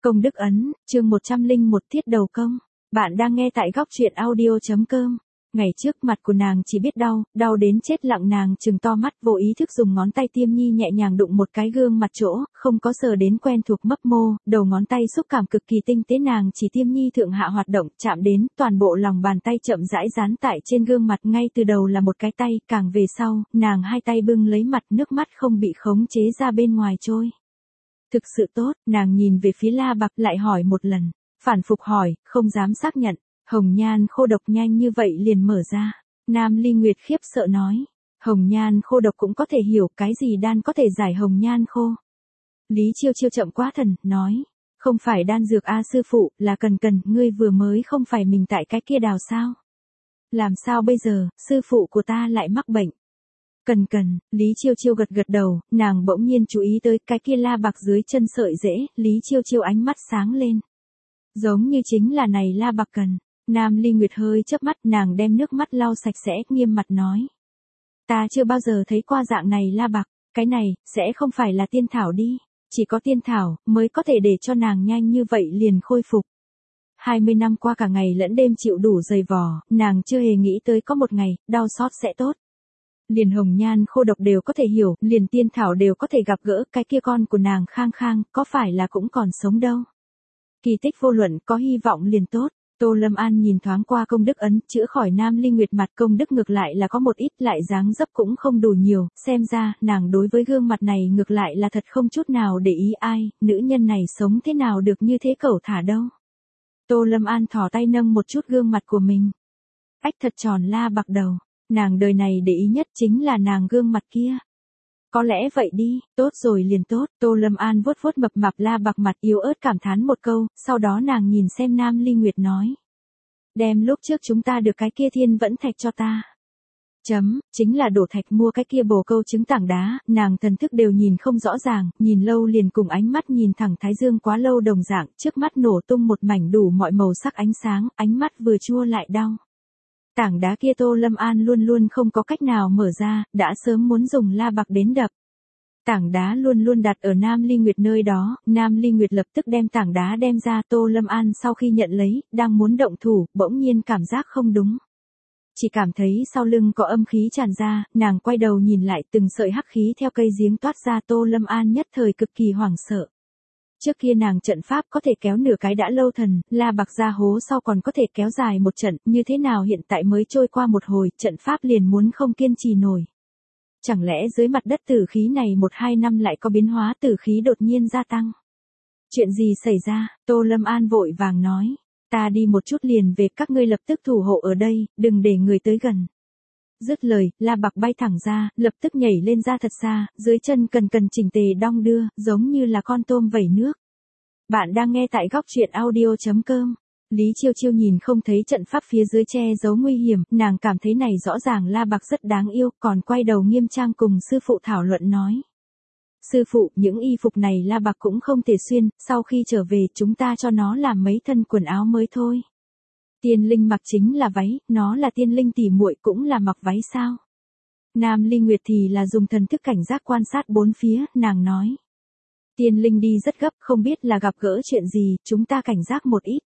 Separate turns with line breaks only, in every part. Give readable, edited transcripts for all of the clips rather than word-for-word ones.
Công đức ấn, chương 101 tiết đầu công. Bạn đang nghe tại góc truyện audio.com. Ngày trước mặt của nàng chỉ biết đau, đau đến chết lặng, nàng trừng to mắt vô ý thức dùng ngón tay Tiêm Nhi nhẹ nhàng đụng một cái gương mặt chỗ, không có sờ đến quen thuộc mấp mô, đầu ngón tay xúc cảm cực kỳ tinh tế, nàng chỉ Tiêm Nhi thượng hạ hoạt động, chạm đến, toàn bộ lòng bàn tay chậm rãi dán tại trên gương mặt, ngay từ đầu là một cái tay, càng về sau, nàng hai tay bưng lấy mặt, nước mắt không bị khống chế ra bên ngoài trôi. Thực sự tốt, nàng nhìn về phía La Bạc lại hỏi một lần, phản phục hỏi, không dám xác nhận, hồng nhan khô độc nhanh như vậy liền mở ra. Nam Ly Nguyệt khiếp sợ nói, hồng nhan khô độc cũng có thể hiểu, cái gì đan có thể giải hồng nhan khô. Lý Chiêu Chiêu chậm quá thần, nói, không phải đan dược a sư phụ, là Cần, ngươi vừa mới không phải mình tại cái kia đào sao? Làm sao bây giờ, sư phụ của ta lại mắc bệnh? Cần, Lý Chiêu Chiêu gật gật đầu, nàng bỗng nhiên chú ý tới cái kia La Bạc dưới chân sợi rễ, Lý Chiêu Chiêu ánh mắt sáng lên. Giống như chính là này La Bạc Cần. Nam Ly Nguyệt hơi chớp mắt, nàng đem nước mắt lau sạch sẽ, nghiêm mặt nói. Ta chưa bao giờ thấy qua dạng này La Bạc, cái này, sẽ không phải là tiên thảo đi, chỉ có tiên thảo, mới có thể để cho nàng nhanh như vậy liền khôi phục. 20 năm qua cả ngày lẫn đêm chịu đủ dày vò, nàng chưa hề nghĩ tới có một ngày, đau xót sẽ tốt. Liền hồng nhan khô độc đều có thể hiểu, liền tiên thảo đều có thể gặp gỡ, cái kia con của nàng Khang Khang, có phải là cũng còn sống đâu. Kỳ tích vô luận, có hy vọng liền tốt. Tô Lâm An nhìn thoáng qua công đức ấn, chữa khỏi Nam Ly Nguyệt mặt, công đức ngược lại là có một ít, lại dáng dấp cũng không đủ nhiều, xem ra, nàng đối với gương mặt này ngược lại là thật không chút nào để ý ai, nữ nhân này sống thế nào được như thế cẩu thả đâu. Tô Lâm An thò tay nâng một chút gương mặt của mình. Ách thật tròn La Bạc đầu. Nàng đời này để ý nhất chính là nàng gương mặt kia. Có lẽ vậy đi, tốt rồi liền tốt, Tô Lâm An vuốt vuốt mập mạp La Bạc mặt, yếu ớt cảm thán một câu, sau đó nàng nhìn xem Nam Ly Nguyệt nói. Đem lúc trước chúng ta được cái kia thiên vẫn thạch cho ta. Chính là đổ thạch mua cái kia bồ câu trứng tảng đá, nàng thần thức đều nhìn không rõ ràng, nhìn lâu liền cùng ánh mắt nhìn thẳng Thái Dương quá lâu đồng dạng, trước mắt nổ tung một mảnh đủ mọi màu sắc ánh sáng, ánh mắt vừa chua lại đau. Tảng đá kia Tô Lâm An luôn luôn không có cách nào mở ra, đã sớm muốn dùng La Bạc đến đập. Tảng đá luôn luôn đặt ở Nam Ly Nguyệt nơi đó, Nam Ly Nguyệt lập tức đem tảng đá đem ra, Tô Lâm An sau khi nhận lấy, đang muốn động thủ, bỗng nhiên cảm giác không đúng. Chỉ cảm thấy sau lưng có âm khí tràn ra, nàng quay đầu nhìn lại, từng sợi hắc khí theo cây giếng toát ra, Tô Lâm An nhất thời cực kỳ hoảng sợ. Trước kia nàng trận pháp có thể kéo nửa cái đã lâu thần, La Bạc ra hố sau còn có thể kéo dài một trận, như thế nào hiện tại mới trôi qua một hồi, trận pháp liền muốn không kiên trì nổi. Chẳng lẽ dưới mặt đất tử khí này 1-2 năm lại có biến hóa, tử khí đột nhiên gia tăng? Chuyện gì xảy ra? Tô Lâm An vội vàng nói. Ta đi một chút liền về, các ngươi lập tức thủ hộ ở đây, đừng để người tới gần. Dứt lời, La Bạc bay thẳng ra, lập tức nhảy lên ra thật xa, dưới chân Cần chỉnh tề đong đưa, giống như là con tôm vẩy nước. Bạn đang nghe tại góc truyện audio.com. Lý Chiêu Chiêu nhìn không thấy trận pháp phía dưới che giấu nguy hiểm, nàng cảm thấy này rõ ràng La Bạc rất đáng yêu, còn quay đầu nghiêm trang cùng sư phụ thảo luận nói. Sư phụ, những y phục này La Bạc cũng không thể xuyên, sau khi trở về chúng ta cho nó làm mấy thân quần áo mới thôi. Tiên linh mặc chính là váy, nó là tiên linh tỉ muội cũng là mặc váy sao? Nam Ly Nguyệt thì là dùng thần thức cảnh giác quan sát bốn phía, nàng nói. Tiên linh đi rất gấp, không biết là gặp gỡ chuyện gì, chúng ta cảnh giác một ít.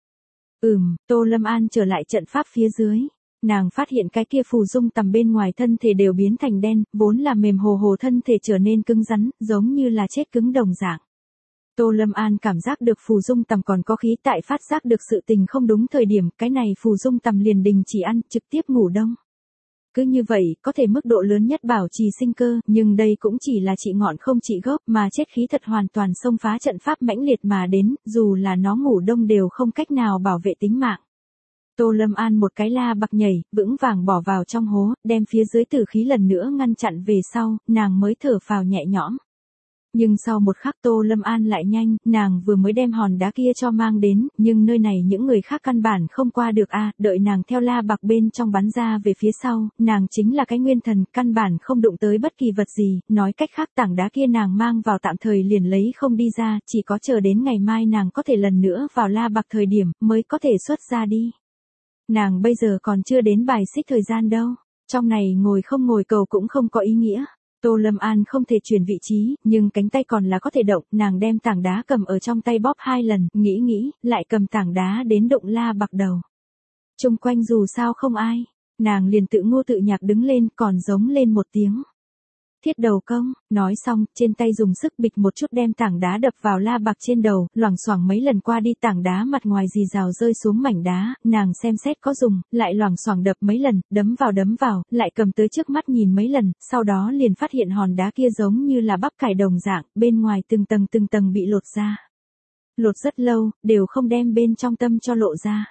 Tô Lâm An trở lại trận pháp phía dưới. Nàng phát hiện cái kia phù dung tầm bên ngoài thân thể đều biến thành đen, vốn là mềm hồ hồ thân thể trở nên cứng rắn, giống như là chết cứng đồng dạng. Tô Lâm An cảm giác được phù dung tầm còn có khí, tại phát giác được sự tình không đúng thời điểm, cái này phù dung tầm liền đình chỉ ăn, trực tiếp ngủ đông. Cứ như vậy, có thể mức độ lớn nhất bảo trì sinh cơ, nhưng đây cũng chỉ là trị ngọn không trị gốc, mà chết khí thật hoàn toàn xông phá trận pháp mãnh liệt mà đến, dù là nó ngủ đông đều không cách nào bảo vệ tính mạng. Tô Lâm An một cái La Bạc nhảy, vững vàng bỏ vào trong hố, đem phía dưới tử khí lần nữa ngăn chặn về sau, nàng mới thở phào nhẹ nhõm. Nhưng sau một khắc Tô Lâm An lại nhanh, nàng vừa mới đem hòn đá kia cho mang đến, nhưng nơi này những người khác căn bản không qua được đợi nàng theo La Bạc bên trong bắn ra về phía sau, nàng chính là cái nguyên thần, căn bản không đụng tới bất kỳ vật gì, nói cách khác tảng đá kia nàng mang vào tạm thời liền lấy không đi ra, chỉ có chờ đến ngày mai nàng có thể lần nữa vào La Bạc thời điểm, mới có thể xuất ra đi. Nàng bây giờ còn chưa đến bài xích thời gian đâu, trong này ngồi không ngồi cầu cũng không có ý nghĩa. Tô Lâm An không thể chuyển vị trí, nhưng cánh tay còn là có thể động, nàng đem tảng đá cầm ở trong tay bóp 2 lần, nghĩ, lại cầm tảng đá đến đụng La Bạc đầu. Chung quanh dù sao không ai, nàng liền tự ngô tự nhạc đứng lên còn giống lên một tiếng. Thiết đầu công, nói xong, trên tay dùng sức bịch một chút đem tảng đá đập vào La Bạc trên đầu, loảng xoảng mấy lần qua đi tảng đá mặt ngoài rì rào rơi xuống mảnh đá, nàng xem xét có dùng, lại loảng xoảng đập mấy lần, đấm vào, lại cầm tới trước mắt nhìn mấy lần, sau đó liền phát hiện hòn đá kia giống như là bắp cải đồng dạng, bên ngoài từng tầng bị lột ra. Lột rất lâu, đều không đem bên trong tâm cho lộ ra.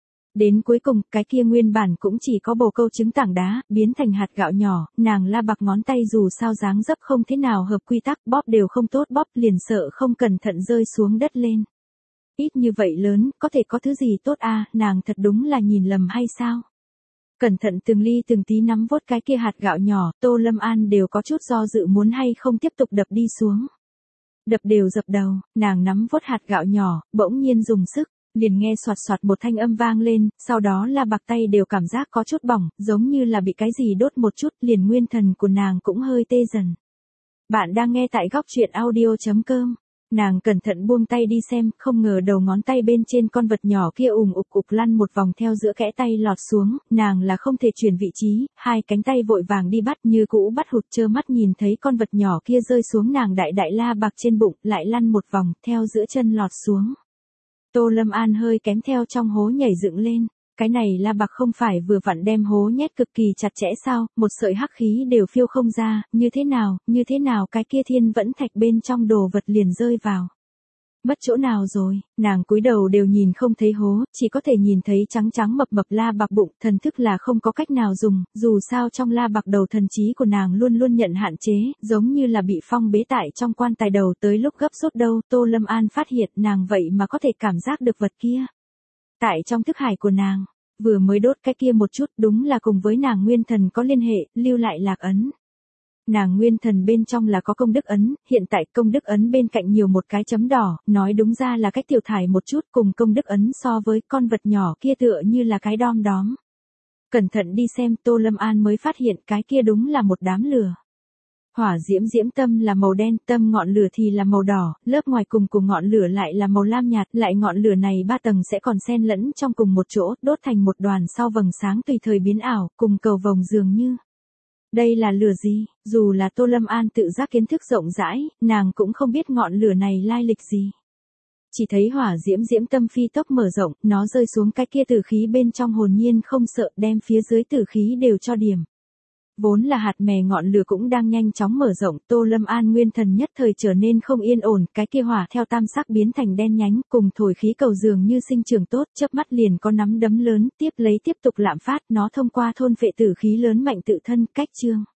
Đến cuối cùng, cái kia nguyên bản cũng chỉ có bồ câu trứng tảng đá, biến thành hạt gạo nhỏ, nàng La Bạc ngón tay dù sao dáng dấp không thế nào hợp quy tắc, bóp đều không tốt bóp liền sợ không cẩn thận rơi xuống đất lên. Ít như vậy lớn, có thể có thứ gì tốt à, nàng thật đúng là nhìn lầm hay sao? Cẩn thận từng ly từng tí nắm vốt cái kia hạt gạo nhỏ, Tô Lâm An đều có chút do dự muốn hay không tiếp tục đập đi xuống. Đập đều dập đầu, nàng nắm vốt hạt gạo nhỏ, bỗng nhiên dùng sức. Liền nghe soạt soạt một thanh âm vang lên, sau đó La Bạc tay đều cảm giác có chút bỏng, giống như là bị cái gì đốt một chút, liền nguyên thần của nàng cũng hơi tê dần. Bạn đang nghe tại góc truyện audio.com. Nàng cẩn thận buông tay đi xem, không ngờ đầu ngón tay bên trên con vật nhỏ kia ùm ục lăn một vòng theo giữa kẽ tay lọt xuống, nàng là không thể chuyển vị trí, hai cánh tay vội vàng đi bắt như cũ bắt hụt trơ mắt nhìn thấy con vật nhỏ kia rơi xuống nàng đại La Bạc trên bụng, lại lăn một vòng, theo giữa chân lọt xuống. Tô Lâm An hơi kém theo trong hố nhảy dựng lên, cái này La Bạc không phải vừa vặn đem hố nhét cực kỳ chặt chẽ sao, một sợi hắc khí đều phiêu không ra, như thế nào cái kia thiên vẫn thạch bên trong đồ vật liền rơi vào. Mất chỗ nào rồi, nàng cúi đầu đều nhìn không thấy hố, chỉ có thể nhìn thấy trắng mập La Bạc bụng, thần thức là không có cách nào dùng, dù sao trong La Bạc đầu thần trí của nàng luôn nhận hạn chế, giống như là bị phong bế tại trong quan tài đầu tới lúc gấp rút đâu, Tô Lâm An phát hiện nàng vậy mà có thể cảm giác được vật kia. Tại trong thức hải của nàng, vừa mới đốt cái kia một chút đúng là cùng với nàng nguyên thần có liên hệ, lưu lại lạc ấn. Nàng nguyên thần bên trong là có công đức ấn, hiện tại công đức ấn bên cạnh nhiều một cái chấm đỏ, nói đúng ra là cách tiểu thải một chút cùng công đức ấn so với con vật nhỏ kia tựa như là cái đom đóm. Cẩn thận đi xem Tô Lâm An mới phát hiện cái kia đúng là một đám lửa. Hỏa diễm tâm là màu đen, tâm ngọn lửa thì là màu đỏ, lớp ngoài cùng của ngọn lửa lại là màu lam nhạt, lại ngọn lửa này 3 tầng sẽ còn xen lẫn trong cùng một chỗ, đốt thành một đoàn sau vầng sáng tùy thời biến ảo, cùng cầu vồng dường như. Đây là lửa gì? Dù là Tô Lâm An tự giác kiến thức rộng rãi, nàng cũng không biết ngọn lửa này lai lịch gì. Chỉ thấy hỏa diễm tâm phi tốc mở rộng, nó rơi xuống cái kia tử khí bên trong hồn nhiên không sợ đem phía dưới tử khí đều cho điểm. Vốn là hạt mè ngọn lửa cũng đang nhanh chóng mở rộng, Tô Lâm An nguyên thần nhất thời trở nên không yên ổn, cái kia hỏa theo tam sắc biến thành đen nhánh, cùng thổi khí cầu dường như sinh trưởng tốt, chớp mắt liền có nắm đấm lớn, tiếp tục lạm phát, nó thông qua thôn phệ tử khí lớn mạnh tự thân, cách trương.